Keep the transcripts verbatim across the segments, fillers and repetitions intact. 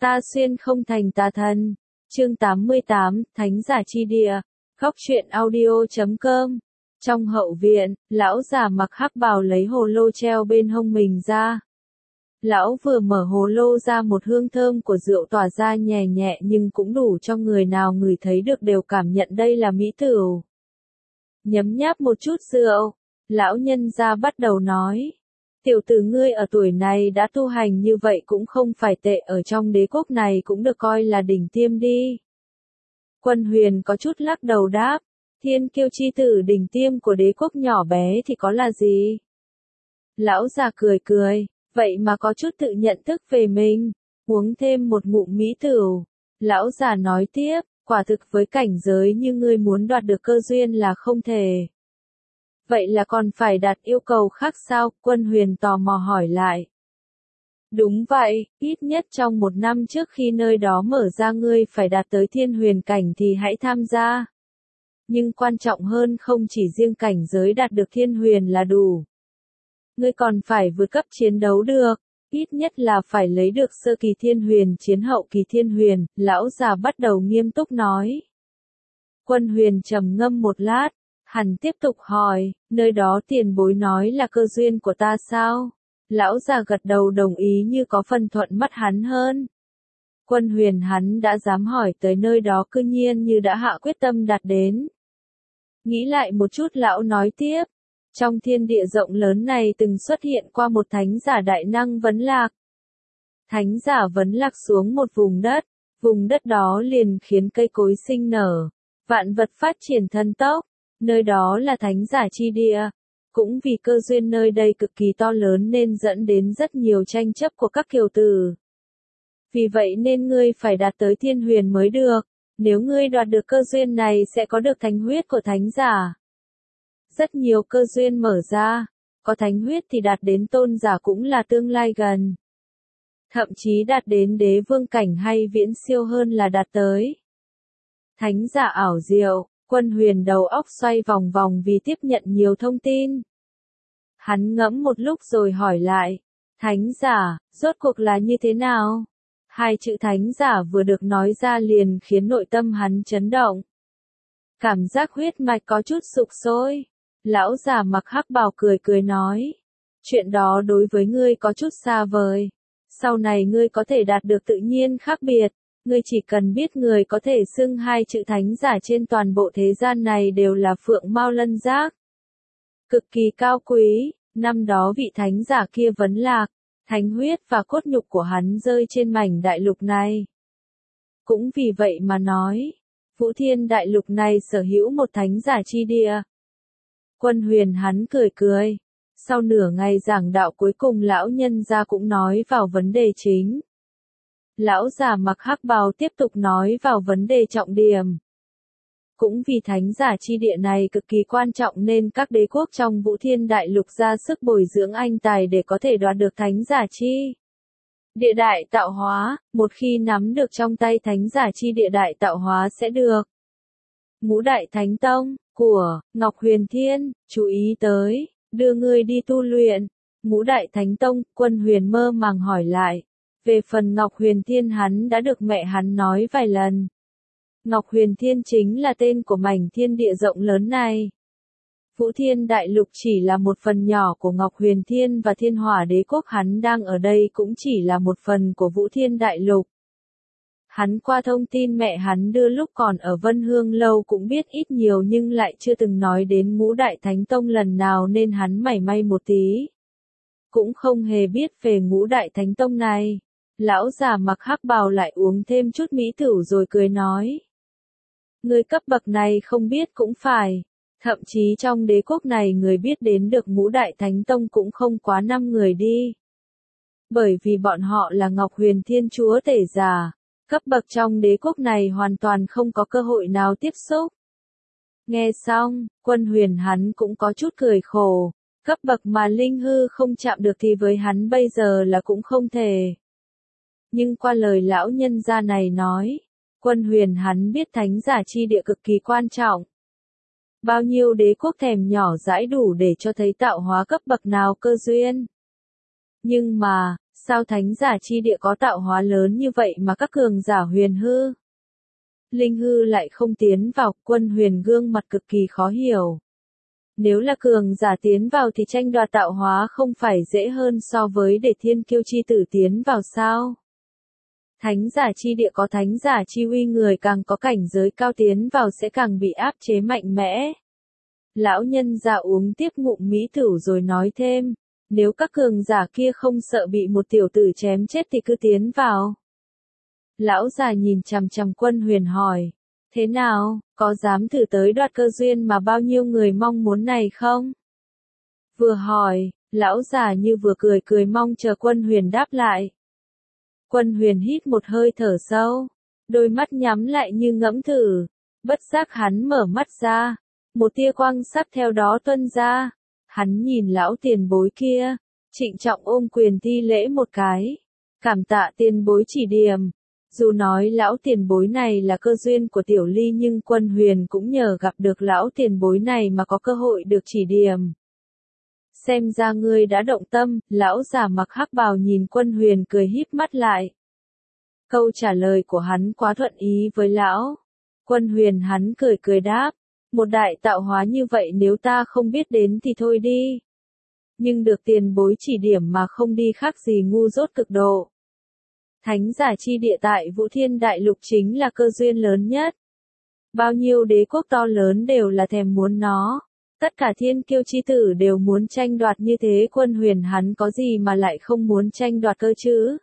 Ta xuyên không thành tà thần. Chương tám mươi tám, Thánh giả chi địa. Góc truyện audio chấm com. Trong hậu viện, lão già mặc hắc bào lấy hồ lô treo bên hông mình ra. Lão vừa mở hồ lô ra, một hương thơm của rượu tỏa ra nhẹ nhẹ nhưng cũng đủ cho người nào người thấy được đều cảm nhận đây là mỹ tửu. Nhấm nháp một chút rượu, lão nhân gia bắt đầu nói. Tiểu tử ngươi ở tuổi này đã tu hành như vậy cũng không phải tệ, ở trong đế quốc này cũng được coi là đỉnh tiêm đi. Quân Huyền có chút lắc đầu đáp, thiên kiêu chi tử đỉnh tiêm của đế quốc nhỏ bé thì có là gì? Lão già cười cười, vậy mà có chút tự nhận thức về mình, uống thêm một ngụm mỹ tửu. Lão già nói tiếp, quả thực với cảnh giới như ngươi muốn đoạt được cơ duyên là không thể. Vậy là còn phải đặt yêu cầu khác sao? Quân Huyền tò mò hỏi lại. Đúng vậy, ít nhất trong một năm trước khi nơi đó mở ra ngươi phải đạt tới thiên huyền cảnh thì hãy tham gia. Nhưng quan trọng hơn không chỉ riêng cảnh giới đạt được thiên huyền là đủ. Ngươi còn phải vượt cấp chiến đấu được, ít nhất là phải lấy được sơ kỳ thiên huyền chiến hậu kỳ thiên huyền, lão già bắt đầu nghiêm túc nói. Quân Huyền trầm ngâm một lát. Hắn tiếp tục hỏi, nơi đó tiền bối nói là cơ duyên của ta sao? Lão già gật đầu đồng ý như có phần thuận mắt hắn hơn. Quân Huyền hắn đã dám hỏi tới nơi đó cư nhiên như đã hạ quyết tâm đạt đến. Nghĩ lại một chút lão nói tiếp, trong thiên địa rộng lớn này từng xuất hiện qua một thánh giả đại năng vấn lạc. Thánh giả vấn lạc xuống một vùng đất, vùng đất đó liền khiến cây cối sinh nở, vạn vật phát triển thần tốc. Nơi đó là thánh giả chi địa, cũng vì cơ duyên nơi đây cực kỳ to lớn nên dẫn đến rất nhiều tranh chấp của các kiều tử. Vì vậy nên ngươi phải đạt tới thiên huyền mới được, nếu ngươi đoạt được cơ duyên này sẽ có được thánh huyết của thánh giả. Rất nhiều cơ duyên mở ra, có thánh huyết thì đạt đến tôn giả cũng là tương lai gần. Thậm chí đạt đến đế vương cảnh hay viễn siêu hơn là đạt tới. Thánh giả ảo diệu. Quân Huyền đầu óc xoay vòng vòng vì tiếp nhận nhiều thông tin. Hắn ngẫm một lúc rồi hỏi lại, thánh giả, rốt cuộc là như thế nào? Hai chữ thánh giả vừa được nói ra liền khiến nội tâm hắn chấn động. Cảm giác huyết mạch có chút sục sôi. Lão già mặc hắc bào cười cười nói, chuyện đó đối với ngươi có chút xa vời. Sau này ngươi có thể đạt được tự nhiên khác biệt. Ngươi chỉ cần biết người có thể xưng hai chữ thánh giả trên toàn bộ thế gian này đều là Phượng Mao Lân Giác. Cực kỳ cao quý, năm đó vị thánh giả kia vấn lạc, thánh huyết và cốt nhục của hắn rơi trên mảnh đại lục này. Cũng vì vậy mà nói, Vũ Thiên đại lục này sở hữu một thánh giả chi địa. Quân Huyền hắn cười cười, sau nửa ngày giảng đạo cuối cùng lão nhân gia cũng nói vào vấn đề chính. Lão già mặc hắc bào tiếp tục nói vào vấn đề trọng điểm. Cũng vì thánh giả chi địa này cực kỳ quan trọng nên các đế quốc trong Vũ Thiên đại lục ra sức bồi dưỡng anh tài để có thể đoạt được thánh giả chi địa đại tạo hóa, một khi nắm được trong tay thánh giả chi địa đại tạo hóa sẽ được. Ngũ đại thánh tông của Ngọc Huyền Thiên, chú ý tới, đưa ngươi đi tu luyện. Ngũ đại thánh tông, Quân Huyền mơ màng hỏi lại. Về phần Ngọc Huyền Thiên hắn đã được mẹ hắn nói vài lần. Ngọc Huyền Thiên chính là tên của mảnh thiên địa rộng lớn này. Vũ Thiên đại lục chỉ là một phần nhỏ của Ngọc Huyền Thiên và Thiên Hỏa đế quốc hắn đang ở đây cũng chỉ là một phần của Vũ Thiên đại lục. Hắn qua thông tin mẹ hắn đưa lúc còn ở Vân Hương Lâu cũng biết ít nhiều nhưng lại chưa từng nói đến ngũ đại thánh tông lần nào nên hắn mảy may một tí. Cũng không hề biết về ngũ đại thánh tông này. Lão già mặc hắc bào lại uống thêm chút mỹ tửu rồi cười nói. Người cấp bậc này không biết cũng phải. Thậm chí trong đế quốc này người biết đến được ngũ đại thánh tông cũng không quá năm người đi. Bởi vì bọn họ là Ngọc Huyền Thiên chúa tể già. Cấp bậc trong đế quốc này hoàn toàn không có cơ hội nào tiếp xúc. Nghe xong, Quân Huyền hắn cũng có chút cười khổ. Cấp bậc mà linh hư không chạm được thì với hắn bây giờ là cũng không thể. Nhưng qua lời lão nhân gia này nói, Quân Huyền hắn biết thánh giả chi địa cực kỳ quan trọng. Bao nhiêu đế quốc thèm nhỏ dãi đủ để cho thấy tạo hóa cấp bậc nào cơ duyên. Nhưng mà, Sao thánh giả chi địa có tạo hóa lớn như vậy mà các cường giả huyền hư? Linh hư lại không tiến vào, Quân Huyền gương mặt cực kỳ khó hiểu. Nếu là cường giả tiến vào thì tranh đoạt tạo hóa không phải dễ hơn so với để thiên kiêu chi tử tiến vào sao? Thánh giả chi địa có thánh giả chi uy, người càng có cảnh giới cao tiến vào sẽ càng bị áp chế mạnh mẽ. Lão nhân già uống tiếp ngụm mỹ tử rồi nói thêm, nếu các cường giả kia không sợ bị một tiểu tử chém chết thì cứ tiến vào. Lão già nhìn chằm chằm Quân Huyền hỏi, thế nào, có dám thử tới đoạt cơ duyên mà bao nhiêu người mong muốn này không? Vừa hỏi, lão già như vừa cười cười mong chờ Quân Huyền đáp lại. Quân Huyền hít một hơi thở sâu, đôi mắt nhắm lại như ngẫm thử, bất giác hắn mở mắt ra, một tia quang sắc theo đó tuôn ra, hắn nhìn lão tiền bối kia, trịnh trọng ôm quyền thi lễ một cái, cảm tạ tiền bối chỉ điểm. Dù nói lão tiền bối này là cơ duyên của Tiểu Ly nhưng Quân Huyền cũng nhờ gặp được lão tiền bối này mà có cơ hội được chỉ điểm. Xem ra ngươi đã động tâm, lão già mặc hắc bào nhìn Quân Huyền cười híp mắt lại. Câu trả lời của hắn quá thuận ý với lão. Quân Huyền hắn cười cười đáp, một đại tạo hóa như vậy nếu ta không biết đến thì thôi đi. Nhưng được tiền bối chỉ điểm mà không đi khác gì ngu dốt cực độ. Thánh giả chi địa tại Vũ Thiên Đại Lục chính là cơ duyên lớn nhất. Bao nhiêu đế quốc to lớn đều là thèm muốn nó. Tất cả thiên kiêu chi tử đều muốn tranh đoạt như thế, Quân Huyền hắn có gì mà lại không muốn tranh đoạt cơ chứ?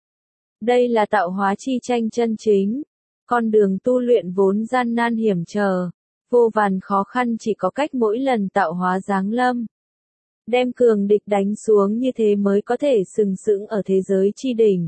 Đây là tạo hóa chi tranh chân chính. Con đường tu luyện vốn gian nan hiểm trở. Vô vàn khó khăn chỉ có cách mỗi lần tạo hóa giáng lâm. Đem cường địch đánh xuống như thế mới có thể sừng sững ở thế giới chi đỉnh.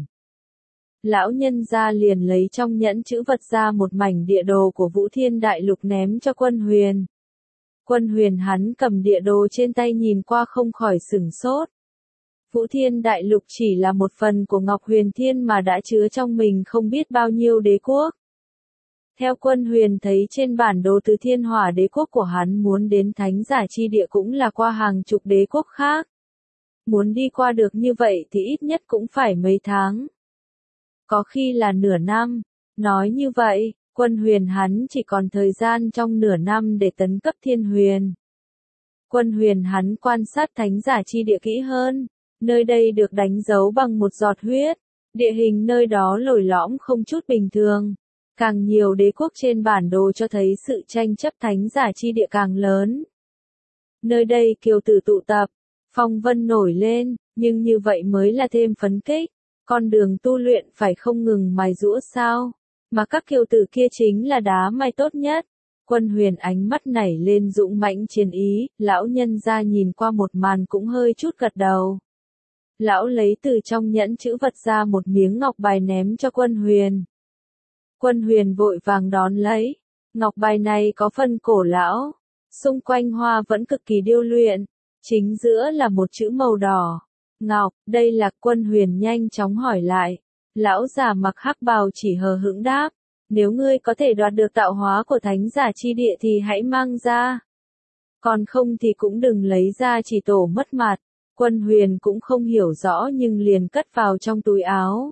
Lão nhân gia liền lấy trong nhẫn chữ vật ra một mảnh địa đồ của Vũ Thiên Đại Lục ném cho Quân Huyền. Quân Huyền hắn cầm địa đồ trên tay nhìn qua không khỏi sửng sốt. Vũ Thiên Đại Lục chỉ là một phần của Ngọc Huyền Thiên mà đã chứa trong mình không biết bao nhiêu đế quốc. Theo Quân Huyền thấy trên bản đồ, từ Thiên Hỏa đế quốc của hắn muốn đến thánh giả chi địa cũng là qua hàng chục đế quốc khác. Muốn đi qua được như vậy thì ít nhất cũng phải mấy tháng. Có khi là nửa năm. Nói như vậy, Quân Huyền hắn chỉ còn thời gian trong nửa năm để tấn cấp Thiên Huyền. Quân Huyền hắn quan sát thánh giả chi địa kỹ hơn. Nơi đây được đánh dấu bằng một giọt huyết. Địa hình nơi đó lồi lõm không chút bình thường. Càng nhiều đế quốc trên bản đồ cho thấy sự tranh chấp thánh giả chi địa càng lớn. Nơi đây kiều tử tụ tập, phong vân nổi lên, nhưng như vậy mới là thêm phấn kích. Con đường tu luyện phải không ngừng mài giũa sao, mà các kiều tử kia chính là đá mài tốt nhất. Quân Huyền ánh mắt nảy lên dũng mãnh chiến ý, lão nhân gia nhìn qua một màn cũng hơi chút gật đầu. Lão lấy từ trong nhẫn chữ vật ra một miếng ngọc bài ném cho Quân Huyền. Quân Huyền vội vàng đón lấy, ngọc bài này có phần cổ lão, xung quanh hoa vẫn cực kỳ điêu luyện, chính giữa là một chữ màu đỏ. Ngọc, đây là? Quân Huyền nhanh chóng hỏi lại. Lão già mặc hắc bào chỉ hờ hững đáp, nếu ngươi có thể đoạt được tạo hóa của thánh giả chi địa thì hãy mang ra. Còn không thì cũng đừng lấy ra, chỉ tổ mất mặt. Quân Huyền cũng không hiểu rõ nhưng liền cất vào trong túi áo.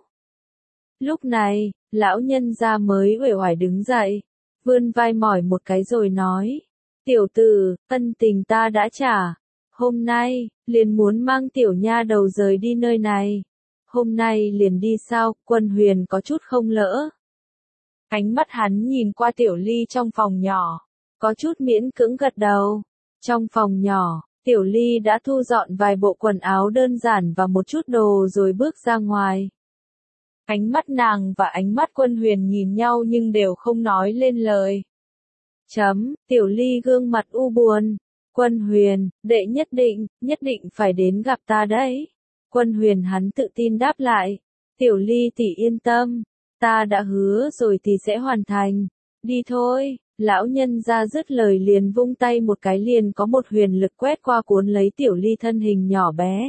Lúc này, lão nhân gia mới uể oải đứng dậy, vươn vai mỏi một cái rồi nói, tiểu tử, ân tình ta đã trả. Hôm nay, liền muốn mang tiểu nha đầu rời đi nơi này. Hôm nay liền đi sao? Quân Huyền có chút không lỡ. Ánh mắt hắn nhìn qua Tiểu Ly trong phòng nhỏ, có chút miễn cưỡng gật đầu. Trong phòng nhỏ, Tiểu Ly đã thu dọn vài bộ quần áo đơn giản và một chút đồ rồi bước ra ngoài. Ánh mắt nàng và ánh mắt Quân Huyền nhìn nhau nhưng đều không nói lên lời. Chấm, Tiểu Ly gương mặt u buồn. Quân Huyền, đệ nhất định, nhất định phải đến gặp ta đấy. Quân Huyền hắn tự tin đáp lại. Tiểu Ly tỷ yên tâm, ta đã hứa rồi thì sẽ hoàn thành. Đi thôi. Lão nhân ra dứt lời liền vung tay một cái, liền có một huyền lực quét qua cuốn lấy Tiểu Ly thân hình nhỏ bé.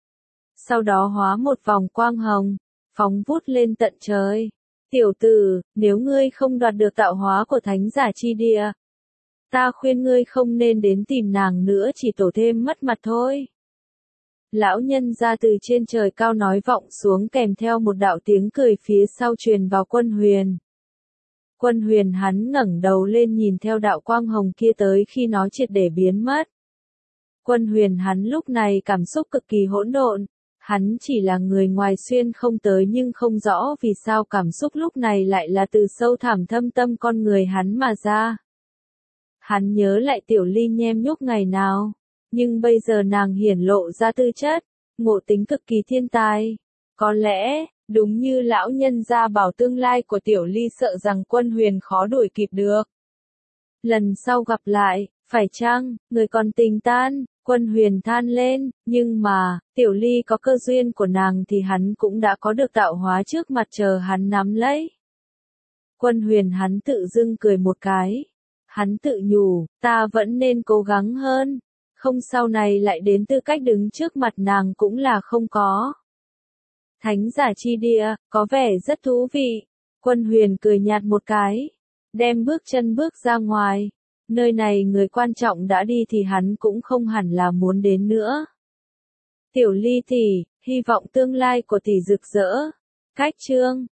Sau đó hóa một vòng quang hồng, phóng vút lên tận trời. Tiểu tử, nếu ngươi không đoạt được tạo hóa của thánh giả chi địa, ta khuyên ngươi không nên đến tìm nàng nữa, chỉ tổ thêm mất mặt thôi. Lão nhân ra từ trên trời cao nói vọng xuống kèm theo một đạo tiếng cười phía sau truyền vào Quân Huyền. Quân Huyền hắn ngẩng đầu lên nhìn theo đạo quang hồng kia tới khi nó triệt để biến mất. Quân Huyền hắn lúc này cảm xúc cực kỳ hỗn độn, hắn chỉ là người ngoài xuyên không tới nhưng không rõ vì sao cảm xúc lúc này lại là từ sâu thẳm thâm tâm con người hắn mà ra. Hắn nhớ lại Tiểu Ly nhem nhúc ngày nào, nhưng bây giờ nàng hiển lộ ra tư chất, ngộ tính cực kỳ thiên tài. Có lẽ, đúng như lão nhân gia bảo tương lai của Tiểu Ly sợ rằng Quân Huyền khó đuổi kịp được. Lần sau gặp lại, phải chăng, người còn tình tan, Quân Huyền than lên, nhưng mà, Tiểu Ly có cơ duyên của nàng thì hắn cũng đã có được tạo hóa trước mặt chờ hắn nắm lấy. Quân Huyền hắn tự dưng cười một cái. Hắn tự nhủ, ta vẫn nên cố gắng hơn, không sau này lại đến tư cách đứng trước mặt nàng cũng là không có. Thánh giả chi địa, có vẻ rất thú vị. Quân Huyền cười nhạt một cái, đem bước chân bước ra ngoài. Nơi này người quan trọng đã đi thì hắn cũng không hẳn là muốn đến nữa. Tiểu Ly tỷ, hy vọng tương lai của tỷ rực rỡ. Cách chương